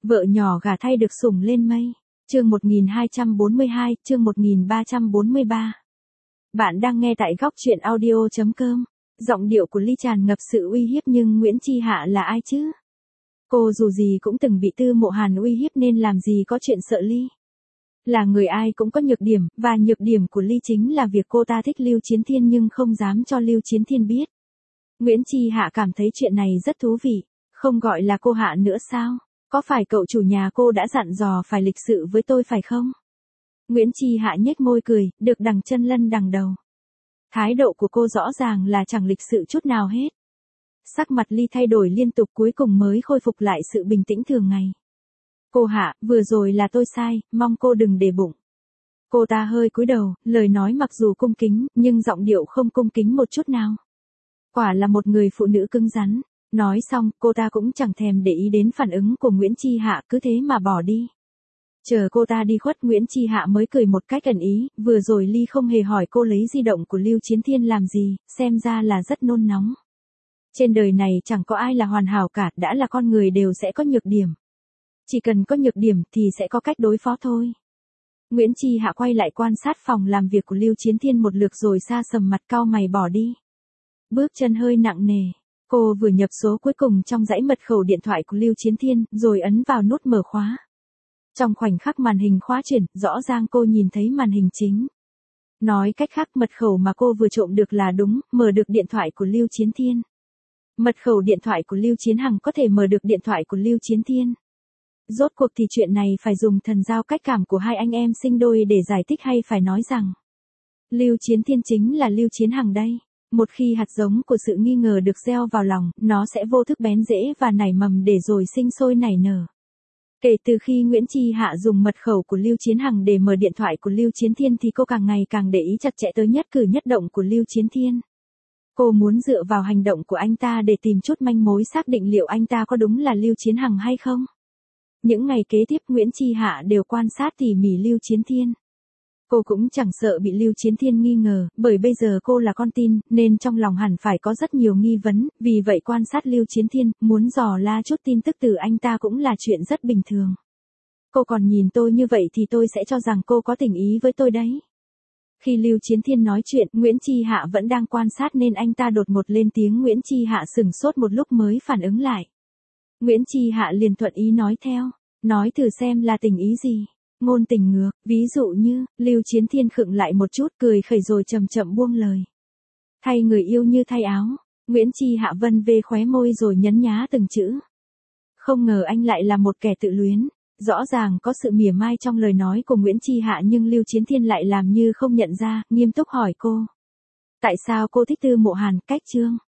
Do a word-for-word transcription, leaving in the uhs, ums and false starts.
Vợ nhỏ gả thay được sủng lên mây. Chương một nghìn hai trăm bốn mươi hai, chương một nghìn ba trăm bốn mươi ba. Bạn đang nghe tại góc truyện audio chấm com. Giọng điệu của Ly tràn ngập sự uy hiếp, nhưng Nguyễn Chi Hạ là ai chứ? Cô dù gì cũng từng bị Tư Mộ Hàn uy hiếp nên làm gì có chuyện sợ Ly. Là người ai cũng có nhược điểm, và nhược điểm của Ly chính là việc cô ta thích Lưu Chiến Thiên nhưng không dám cho Lưu Chiến Thiên biết. Nguyễn Chi Hạ cảm thấy chuyện này rất thú vị. Không gọi là cô Hạ nữa sao? Có phải cậu chủ nhà cô đã dặn dò phải lịch sự với tôi phải không? Nguyễn Chi Hạ nhếch môi cười, được đằng chân lân đằng đầu. Thái độ của cô rõ ràng là chẳng lịch sự chút nào hết. Sắc mặt Ly thay đổi liên tục, cuối cùng mới khôi phục lại sự bình tĩnh thường ngày. Cô Hạ, vừa rồi là tôi sai, mong cô đừng để bụng. Cô ta hơi cúi đầu, lời nói mặc dù cung kính, nhưng giọng điệu không cung kính một chút nào. Quả là một người phụ nữ cứng rắn. Nói xong, cô ta cũng chẳng thèm để ý đến phản ứng của Nguyễn Chi Hạ, cứ thế mà bỏ đi. Chờ cô ta đi khuất, Nguyễn Chi Hạ mới cười một cách ẩn ý, vừa rồi Ly không hề hỏi cô lấy di động của Lưu Chiến Thiên làm gì, xem ra là rất nôn nóng. Trên đời này chẳng có ai là hoàn hảo cả, đã là con người đều sẽ có nhược điểm. Chỉ cần có nhược điểm thì sẽ có cách đối phó thôi. Nguyễn Chi Hạ quay lại quan sát phòng làm việc của Lưu Chiến Thiên một lượt rồi xa sầm mặt cau mày bỏ đi. Bước chân hơi nặng nề. Cô vừa nhập số cuối cùng trong dãy mật khẩu điện thoại của Lưu Chiến Thiên, rồi ấn vào nút mở khóa. Trong khoảnh khắc màn hình khóa chuyển, rõ ràng cô nhìn thấy màn hình chính. Nói cách khác, mật khẩu mà cô vừa trộm được là đúng, mở được điện thoại của Lưu Chiến Thiên. Mật khẩu điện thoại của Lưu Chiến Hằng có thể mở được điện thoại của Lưu Chiến Thiên. Rốt cuộc thì chuyện này phải dùng thần giao cách cảm của hai anh em sinh đôi để giải thích, hay phải nói rằng Lưu Chiến Thiên chính là Lưu Chiến Hằng đây. Một khi hạt giống của sự nghi ngờ được gieo vào lòng, nó sẽ vô thức bén rễ và nảy mầm để rồi sinh sôi nảy nở. Kể từ khi Nguyễn Chi Hạ dùng mật khẩu của Lưu Chiến Hằng để mở điện thoại của Lưu Chiến Thiên thì cô càng ngày càng để ý chặt chẽ tới nhất cử nhất động của Lưu Chiến Thiên. Cô muốn dựa vào hành động của anh ta để tìm chút manh mối xác định liệu anh ta có đúng là Lưu Chiến Hằng hay không. Những ngày kế tiếp, Nguyễn Chi Hạ đều quan sát tỉ mỉ Lưu Chiến Thiên. Cô cũng chẳng sợ bị Lưu Chiến Thiên nghi ngờ, bởi bây giờ cô là con tin, nên trong lòng hẳn phải có rất nhiều nghi vấn, vì vậy quan sát Lưu Chiến Thiên, muốn dò la chút tin tức từ anh ta cũng là chuyện rất bình thường. Cô còn nhìn tôi như vậy thì tôi sẽ cho rằng cô có tình ý với tôi đấy. Khi Lưu Chiến Thiên nói chuyện, Nguyễn Chi Hạ vẫn đang quan sát nên anh ta đột ngột lên tiếng. Nguyễn Chi Hạ sửng sốt một lúc mới phản ứng lại. Nguyễn Chi Hạ liền thuận ý nói theo, nói thử xem là tình ý gì. Ngôn tình ngược, ví dụ như, Lưu Chiến Thiên khựng lại một chút, cười khẩy rồi chậm chậm buông lời. Thay người yêu như thay áo. Nguyễn Chi Hạ vân vê khóe môi rồi nhấn nhá từng chữ. Không ngờ anh lại là một kẻ tự luyến. Rõ ràng có sự mỉa mai trong lời nói của Nguyễn Chi Hạ nhưng Lưu Chiến Thiên lại làm như không nhận ra, nghiêm túc hỏi cô. Tại sao cô thích Tư Mộ Hàn? Cách chương.